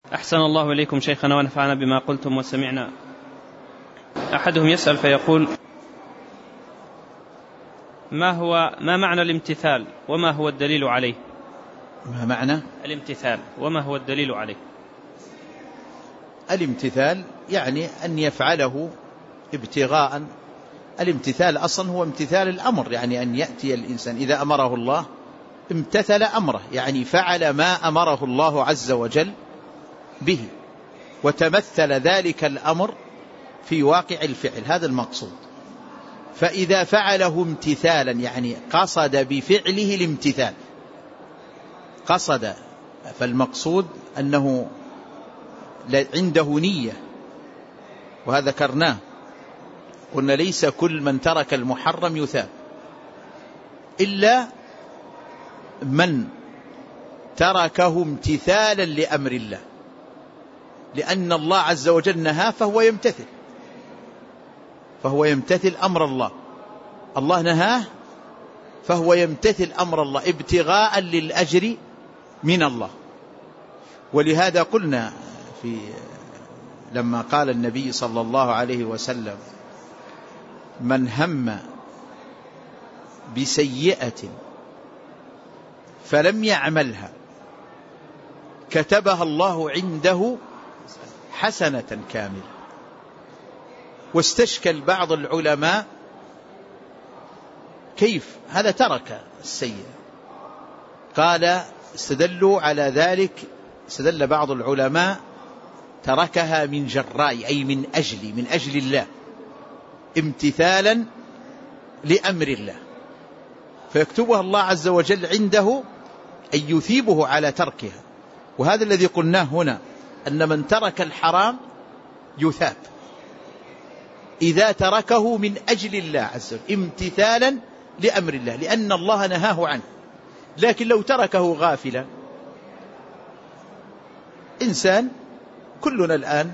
أحسن الله إليكم شيخنا ونفعنا بما قلتم وسمعنا. أحدهم يسأل فيقول: ما معنى الامتثال وما هو الدليل عليه؟ ما معنى الامتثال وما هو الدليل عليه؟ الامتثال يعني أن يفعله ابتغاء. الامتثال أصلا هو امتثال الأمر، يعني أن يأتي الإنسان إذا أمره الله امتثل أمره، يعني فعل ما أمره الله عز وجل به، وتمثل ذلك الأمر في واقع الفعل، هذا المقصود. فإذا فعله امتثالا يعني قصد بفعله الامتثال، قصد، فالمقصود أنه عنده نية، وهذا ذكرناه، قلنا ليس كل من ترك المحرم يثاب، إلا من تركه امتثالا لأمر الله، لأن الله عز وجل نهاه فهو يمتثل أمر الله، الله نهاه فهو يمتثل أمر الله ابتغاء للأجر من الله. ولهذا قلنا لما قال النبي صلى الله عليه وسلم: من هم بسيئة فلم يعملها كتبها الله عنده حسنة كاملة. واستشكل بعض العلماء كيف هذا ترك السيئة، قال استدلوا على ذلك، استدل بعض العلماء تركها من جراء، أي من أجل الله، امتثالا لأمر الله، فيكتبها الله عز وجل عنده أن يثيبه على تركها. وهذا الذي قلناه هنا، أن من ترك الحرام يثاب إذا تركه من أجل الله عز وجل امتثالا لأمر الله، لأن الله نهاه عنه. لكن لو تركه غافلا، إنسان كلنا الآن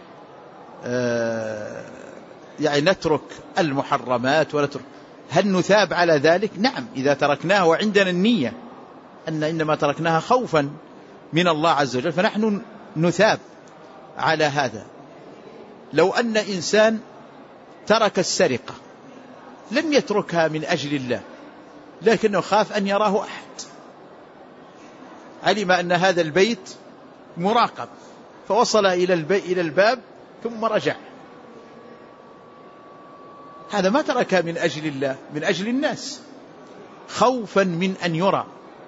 يعني نترك المحرمات هل نثاب على ذلك؟ نعم، إذا تركناه وعندنا النية أن إنما تركناها خوفا من الله عز وجل فنحن نثاب على هذا. لو أن إنسان ترك السرقة لم يتركها من أجل الله، لكنه خاف أن يراه أحد، علم أن هذا البيت مراقب فوصل إلى الباب ثم رجع، هذا ما تركها من أجل الله، من أجل الناس، خوفا من أن يرى.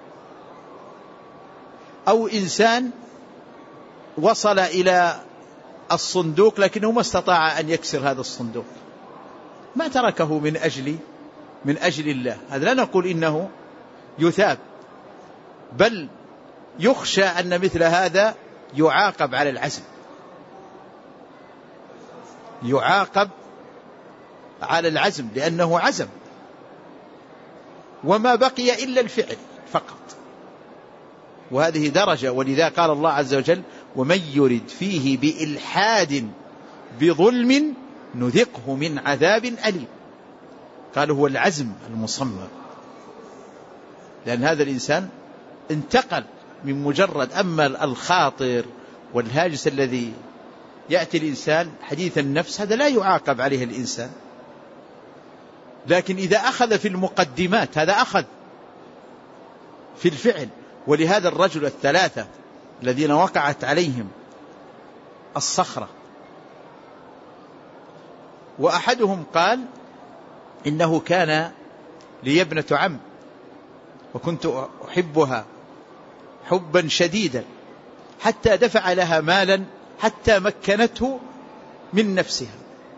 أو إنسان وصل إلى الصندوق لكنه ما استطاع أن يكسر هذا الصندوق، ما تركه من أجل الله، هذا لا نقول إنه يثاب، بل يخشى أن مثل هذا يعاقب على العزم، يعاقب على العزم لأنه عزم وما بقي إلا الفعل فقط، وهذه درجة. ولذا قال الله عز وجل: ومن يرد فيه بإلحاد بظلم نذقه من عذاب أليم. قال هو العزم المصمم، لأن هذا الإنسان انتقل من مجرد، أما الخاطر والهاجس الذي يأتي الإنسان حديث النفس هذا لا يعاقب عليه الإنسان، لكن إذا أخذ في المقدمات هذا أخذ في الفعل. ولهذا الرجل الثلاثة الذين وقعت عليهم الصخرة، وأحدهم قال إنه كان لي ابنة عم وكنت أحبها حبا شديدا حتى دفع لها مالا حتى مكنته من نفسها،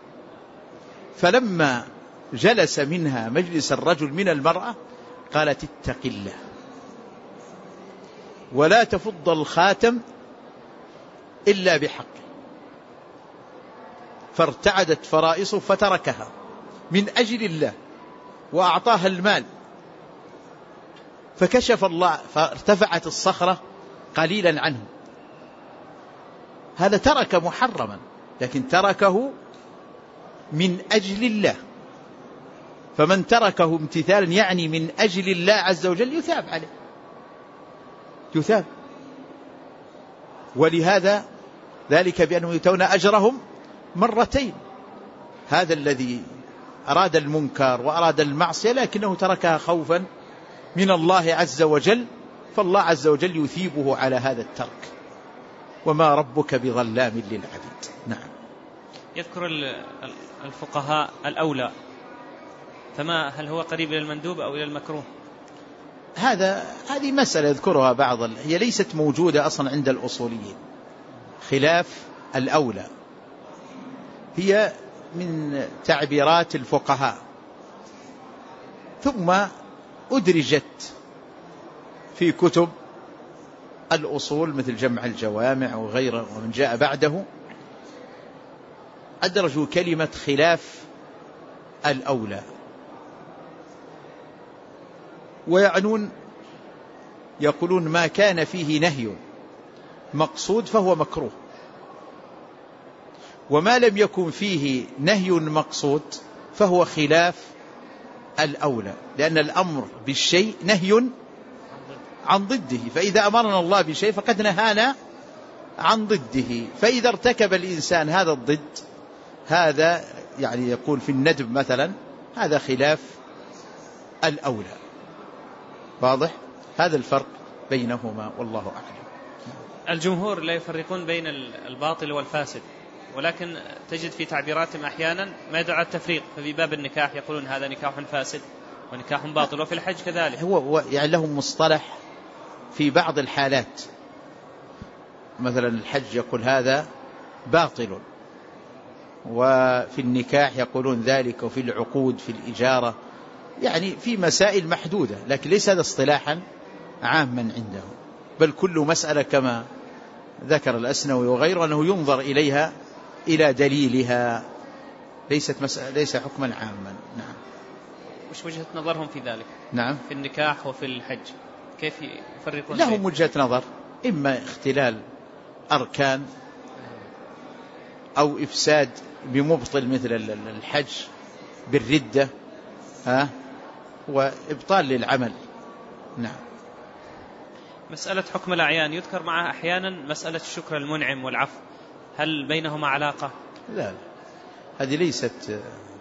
فلما جلس منها مجلس الرجل من المرأة قالت: اتق الله ولا تفض الخاتم إلا بحقه، فارتعدت فرائصه فتركها من أجل الله وأعطاها المال، فكشف الله فارتفعت الصخرة قليلا عنه. هذا ترك محرما لكن تركه من أجل الله، فمن تركه امتثالا يعني من أجل الله عز وجل يثاب عليه، يثاب. ولهذا ذلك بأنهم يؤتون أجرهم مرتين. هذا الذي أراد المنكر وأراد المعصية لكنه تركها خوفا من الله عز وجل، فالله عز وجل يثيبه على هذا الترك، وما ربك بظلام للعبيد. نعم. يذكر الفقهاء الأولى، فما هل هو قريب إلى المندوب أو إلى المكروه؟ هذه مسألة يذكرها بعض، هي ليست موجودة أصلا عند الأصوليين. خلاف الأولى هي من تعبيرات الفقهاء، ثم أدرجت في كتب الأصول مثل جمع الجوامع وغيره ومن جاء بعده، أدرجوا كلمة خلاف الأولى، ويعنون يقولون ما كان فيه نهي مقصود فهو مكروه، وما لم يكن فيه نهي مقصود فهو خلاف الأولى، لأن الأمر بالشيء نهي عن ضده، فإذا أمرنا الله بشيء فقد نهانا عن ضده، فإذا ارتكب الإنسان هذا الضد، هذا يعني يقول في الندب مثلا هذا خلاف الأولى. واضح؟ هذا الفرق بينهما والله أعلم. الجمهور لا يفرقون بين الباطل والفاسد، ولكن تجد في تعبيراتهم أحيانا ما يدعو على التفريق، ففي باب النكاح يقولون هذا نكاح فاسد ونكاح باطل، وفي الحج كذلك. هو يعني لهم مصطلح في بعض الحالات، مثلا الحج يقول هذا باطل، وفي النكاح يقولون ذلك، وفي العقود في الإجارة، يعني في مسائل محدودة، لكن ليس هذا اصطلاحا عاما عندهم، بل كل مسألة كما ذكر الأسنوي وغيره أنه ينظر إليها إلى دليلها، ليس حكما عاما. نعم. وش وجهة نظرهم في ذلك؟ نعم. في النكاح وفي الحج كيف يفرقون؟ لهم وجهة نظر، إما اختلال أركان أو إفساد بمبطل مثل الحج بالردة وإبطال للعمل. نعم. مسألة حكم الأعيان يذكر معها أحيانا مسألة الشكر المنعم والعفو، هل بينهما علاقة؟ لا، هذه ليست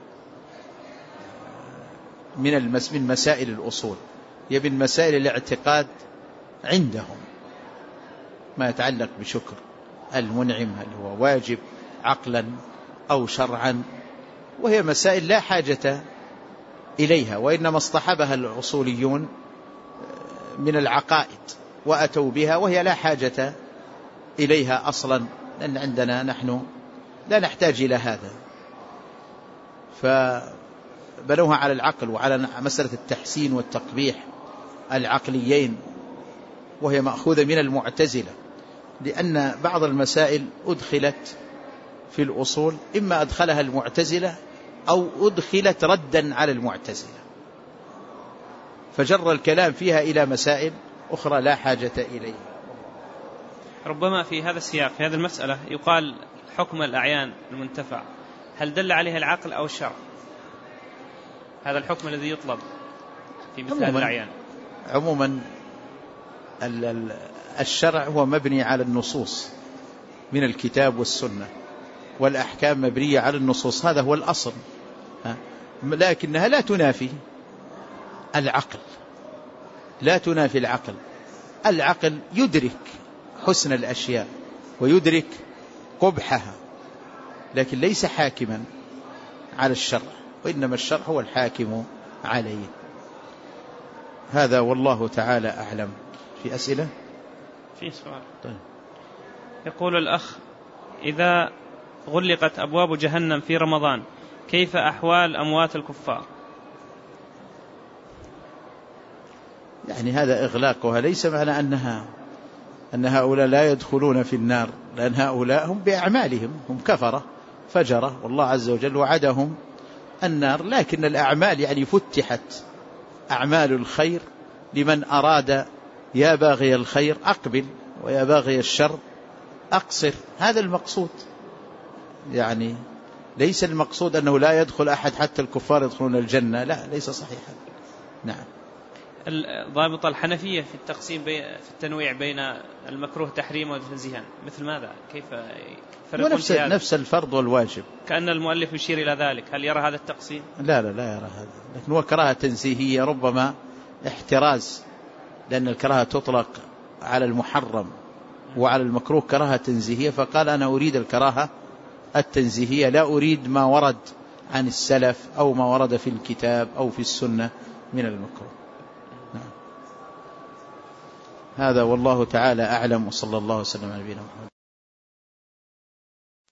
من مسائل الأصول، هي من مسائل الاعتقاد عندهم، ما يتعلق بشكر المنعم هل هو واجب عقلا أو شرعا، وهي مسائل لا حاجة إليها، وإنما اصطحبها الأصوليون من العقائد وأتوا بها، وهي لا حاجة إليها أصلا، لأن عندنا نحن لا نحتاج إلى هذا، فبنوها على العقل وعلى مسألة التحسين والتقبيح العقليين، وهي مأخوذة من المعتزلة، لأن بعض المسائل أدخلت في الأصول إما أدخلها المعتزلة أو أدخلت ردا على المعتزلة، فجر الكلام فيها إلى مسائل أخرى لا حاجة إليها. ربما في هذا السياق في هذه المسألة يقال حكم الأعيان المنتفع هل دل عليه العقل أو الشرع؟ هذا الحكم الذي يطلب في مثل هذه الأعيان. عموما الشرع هو مبني على النصوص من الكتاب والسنة، والأحكام مبنية على النصوص، هذا هو الأصل، لكنها لا تنافي العقل، لا تنافي العقل. العقل يدرك حسن الأشياء ويدرك قبحها، لكن ليس حاكما على الشرع، وإنما الشرع هو الحاكم عليه. هذا والله تعالى أعلم. في أسئلة؟ في سؤال. طيب. يقول الأخ: إذا غلقت أبواب جهنم في رمضان كيف أحوال أموات الكفار؟ يعني هذا إغلاقها ليس معنى أن هؤلاء لا يدخلون في النار، لأن هؤلاء هم بأعمالهم هم كفرة فجرة، والله عز وجل وعدهم النار، لكن الأعمال يعني فتحت أعمال الخير لمن أراد، يا باغي الخير أقبل ويا باغي الشر أقصر، هذا المقصود. يعني ليس المقصود أنه لا يدخل أحد حتى الكفار يدخلون الجنة، لا، ليس صحيحا. نعم. ضابط الحنفية في التقسيم في التنويع بين المكروه تحريما وتنزيها مثل ماذا؟ كيف يفرقون نفس الفرض والواجب؟ كأن المؤلف يشير إلى ذلك. هل يرى هذا التقسيم؟ لا يرى هذا، لكن هو كراهة تنزيهية ربما احتراز، لأن الكراهة تطلق على المحرم وعلى المكروه كراهة تنزيهية، فقال أنا أريد الكراهة التنزيهية، لا أريد ما ورد عن السلف أو ما ورد في الكتاب أو في السنة من المكروه. هذا والله تعالى أعلم، وصلى الله وسلم على نبينا محمد.